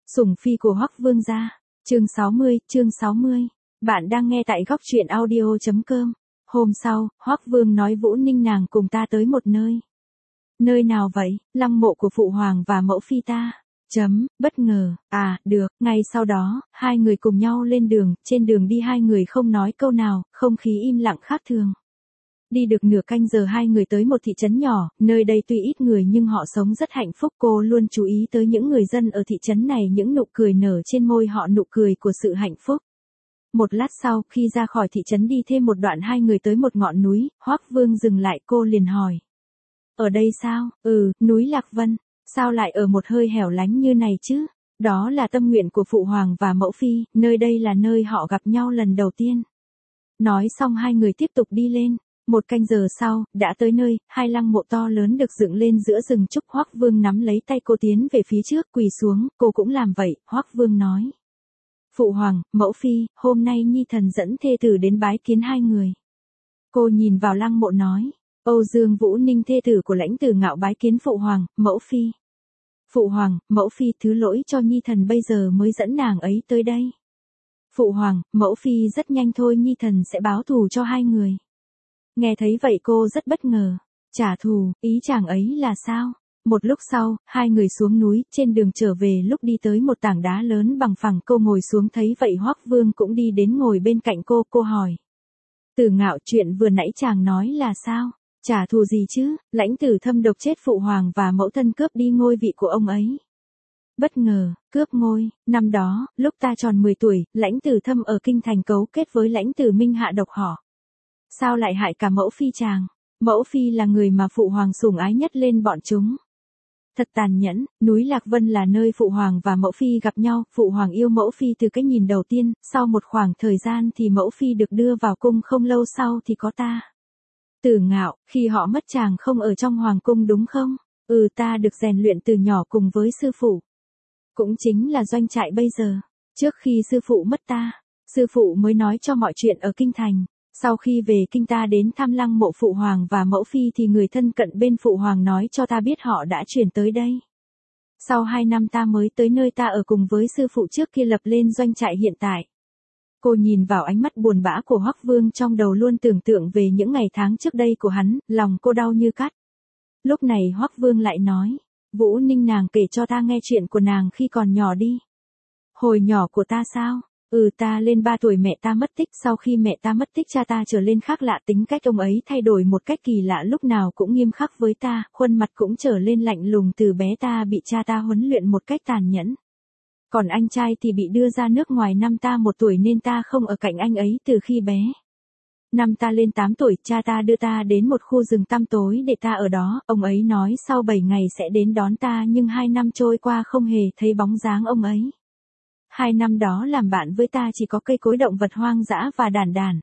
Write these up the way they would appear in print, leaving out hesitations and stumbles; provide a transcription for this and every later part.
Sủng phi của Hoắc Vương gia. Chương 60. Bạn đang nghe tại góc truyện audio.com. Hôm sau, Hoắc Vương nói Vũ Ninh nàng cùng ta tới một nơi. Nơi nào vậy? Lăng mộ của phụ hoàng và mẫu phi ta. Bất ngờ. Được. Ngay sau đó, hai người cùng nhau lên đường, trên đường đi hai người không nói câu nào, không khí im lặng khác thường. Đi được nửa canh giờ hai người tới một thị trấn nhỏ, nơi đây tuy ít người nhưng họ sống rất hạnh phúc. Cô luôn chú ý tới những người dân ở thị trấn này, những nụ cười nở trên môi họ, nụ cười của sự hạnh phúc. Một lát sau, khi ra khỏi thị trấn đi thêm một đoạn hai người tới một ngọn núi, Hoắc Vương dừng lại, cô liền hỏi. Ở đây sao? Núi Lạc Vân. Sao lại ở một hơi hẻo lánh như này chứ? Đó là tâm nguyện của phụ hoàng và mẫu phi, nơi đây là nơi họ gặp nhau lần đầu tiên. Nói xong hai người tiếp tục đi lên. Một canh giờ sau, đã tới nơi, hai lăng mộ to lớn được dựng lên giữa rừng trúc. Hoắc Vương nắm lấy tay cô tiến về phía trước, quỳ xuống, cô cũng làm vậy. Hoắc Vương nói. Phụ hoàng, mẫu phi, hôm nay nhi thần dẫn thê tử đến bái kiến hai người. Cô nhìn vào lăng mộ nói. Âu Dương Vũ Ninh thê tử của Lãnh Tử Ngạo bái kiến phụ hoàng, mẫu phi. Phụ hoàng, mẫu phi thứ lỗi cho nhi thần bây giờ mới dẫn nàng ấy tới đây. Phụ hoàng, mẫu phi rất nhanh thôi, nhi thần sẽ báo thù cho hai người. Nghe thấy vậy cô rất bất ngờ. Trả thù, ý chàng ấy là sao? Một lúc sau, hai người xuống núi, trên đường trở về lúc đi tới một tảng đá lớn bằng phẳng, cô ngồi xuống, thấy vậy Hoắc Vương cũng đi đến ngồi bên cạnh cô hỏi. Tử Ngạo, chuyện vừa nãy chàng nói là sao? Trả thù gì chứ? Lãnh Tử Thâm độc chết phụ hoàng và mẫu thân, cướp đi ngôi vị của ông ấy. Bất ngờ, cướp ngôi. Năm đó, lúc ta tròn 10 tuổi, Lãnh Tử Thâm ở kinh thành cấu kết với Lãnh Tử Minh hạ độc họ. Sao lại hại cả mẫu phi chàng? Mẫu phi là người mà phụ hoàng sủng ái nhất lên bọn chúng. Thật tàn nhẫn. Núi Lạc Vân là nơi phụ hoàng và mẫu phi gặp nhau. Phụ hoàng yêu mẫu phi từ cái nhìn đầu tiên, sau một khoảng thời gian thì mẫu phi được đưa vào cung, không lâu sau thì có ta. Tử Ngạo, khi họ mất chàng không ở trong hoàng cung đúng không? Ta được rèn luyện từ nhỏ cùng với sư phụ. Cũng chính là Doanh Trại bây giờ. Trước khi sư phụ mất ta, sư phụ mới nói cho mọi chuyện ở kinh thành. Sau khi về kinh ta đến thăm lăng mộ phụ hoàng và mẫu phi thì người thân cận bên phụ hoàng nói cho ta biết họ đã chuyển tới đây. Sau 2 năm ta mới tới nơi ta ở cùng với sư phụ trước kia lập lên Doanh Trại hiện tại. Cô nhìn vào ánh mắt buồn bã của Hoắc Vương, trong đầu luôn tưởng tượng về những ngày tháng trước đây của hắn, lòng cô đau như cắt. Lúc này Hoắc Vương lại nói, Vũ Ninh nàng kể cho ta nghe chuyện của nàng khi còn nhỏ đi. Hồi nhỏ của ta sao? Ta lên 3 tuổi mẹ ta mất tích, sau khi mẹ ta mất tích cha ta trở lên khác lạ, tính cách ông ấy thay đổi một cách kỳ lạ, lúc nào cũng nghiêm khắc với ta, khuôn mặt cũng trở lên lạnh lùng, từ bé ta bị cha ta huấn luyện một cách tàn nhẫn. Còn anh trai thì bị đưa ra nước ngoài năm ta 1 tuổi nên ta không ở cạnh anh ấy từ khi bé. Năm ta lên 8 tuổi, cha ta đưa ta đến một khu rừng tăm tối để ta ở đó, ông ấy nói sau 7 ngày sẽ đến đón ta, nhưng 2 năm trôi qua không hề thấy bóng dáng ông ấy. 2 năm đó làm bạn với ta chỉ có cây cối, động vật hoang dã và đàn đàn.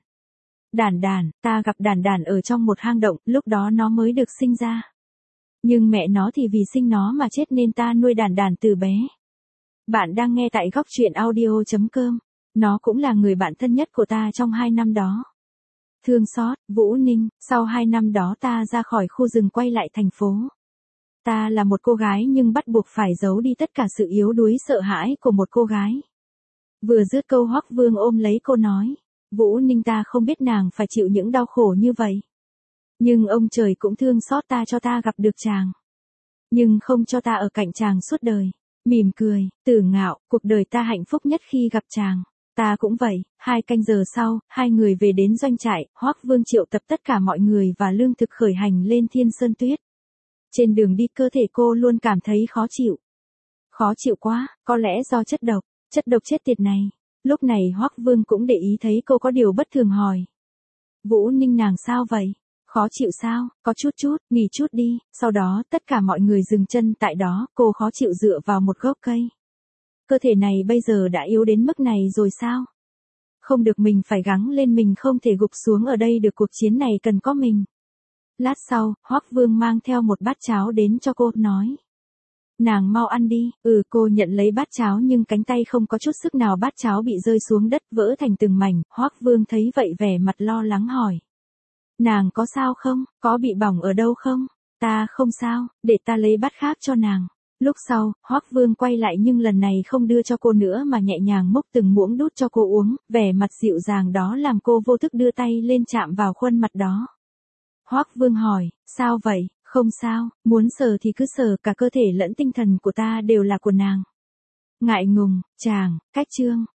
Ta gặp đàn đàn ở trong một hang động, lúc đó nó mới được sinh ra. Nhưng mẹ nó thì vì sinh nó mà chết nên ta nuôi đàn đàn từ bé. Bạn đang nghe tại góc truyện audio.com. Nó cũng là người bạn thân nhất của ta trong 2 năm đó. Thương xót, Vũ Ninh, sau 2 năm đó ta ra khỏi khu rừng quay lại thành phố. Ta là một cô gái nhưng bắt buộc phải giấu đi tất cả sự yếu đuối sợ hãi của một cô gái. Vừa dứt câu Hoắc Vương ôm lấy cô nói. Vũ Ninh, ta không biết nàng phải chịu những đau khổ như vậy. Nhưng ông trời cũng thương xót ta cho ta gặp được chàng. Nhưng không cho ta ở cạnh chàng suốt đời. Mỉm cười, Tử Ngạo, cuộc đời ta hạnh phúc nhất khi gặp chàng. Ta cũng vậy. 2 canh giờ sau, hai người về đến Doanh Trại, Hoắc Vương triệu tập tất cả mọi người và lương thực khởi hành lên Thiên Sơn Tuyết. Trên đường đi cơ thể cô luôn cảm thấy khó chịu. Khó chịu quá, có lẽ do chất độc chết tiệt này. Lúc này Hoắc Vương cũng để ý thấy cô có điều bất thường hỏi. Vũ Ninh nàng sao vậy? Khó chịu sao? Có chút, nghỉ chút đi. Sau đó tất cả mọi người dừng chân tại đó, cô khó chịu dựa vào một gốc cây. Cơ thể này bây giờ đã yếu đến mức này rồi sao? Không được, mình phải gắng lên, mình không thể gục xuống ở đây được, cuộc chiến này cần có mình. Lát sau, Hoắc Vương mang theo một bát cháo đến cho cô, nói. Nàng mau ăn đi. Cô nhận lấy bát cháo nhưng cánh tay không có chút sức nào, bát cháo bị rơi xuống đất vỡ thành từng mảnh. Hoắc Vương thấy vậy vẻ mặt lo lắng hỏi. Nàng có sao không? Có bị bỏng ở đâu không? Ta không sao, để ta lấy bát khác cho nàng. Lúc sau, Hoắc Vương quay lại nhưng lần này không đưa cho cô nữa mà nhẹ nhàng múc từng muỗng đút cho cô uống, vẻ mặt dịu dàng đó làm cô vô thức đưa tay lên chạm vào khuôn mặt đó. Hoắc Vương hỏi, sao vậy, không sao, muốn sờ thì cứ sờ, cả cơ thể lẫn tinh thần của ta đều là của nàng. Ngại ngùng, chàng, cách trương.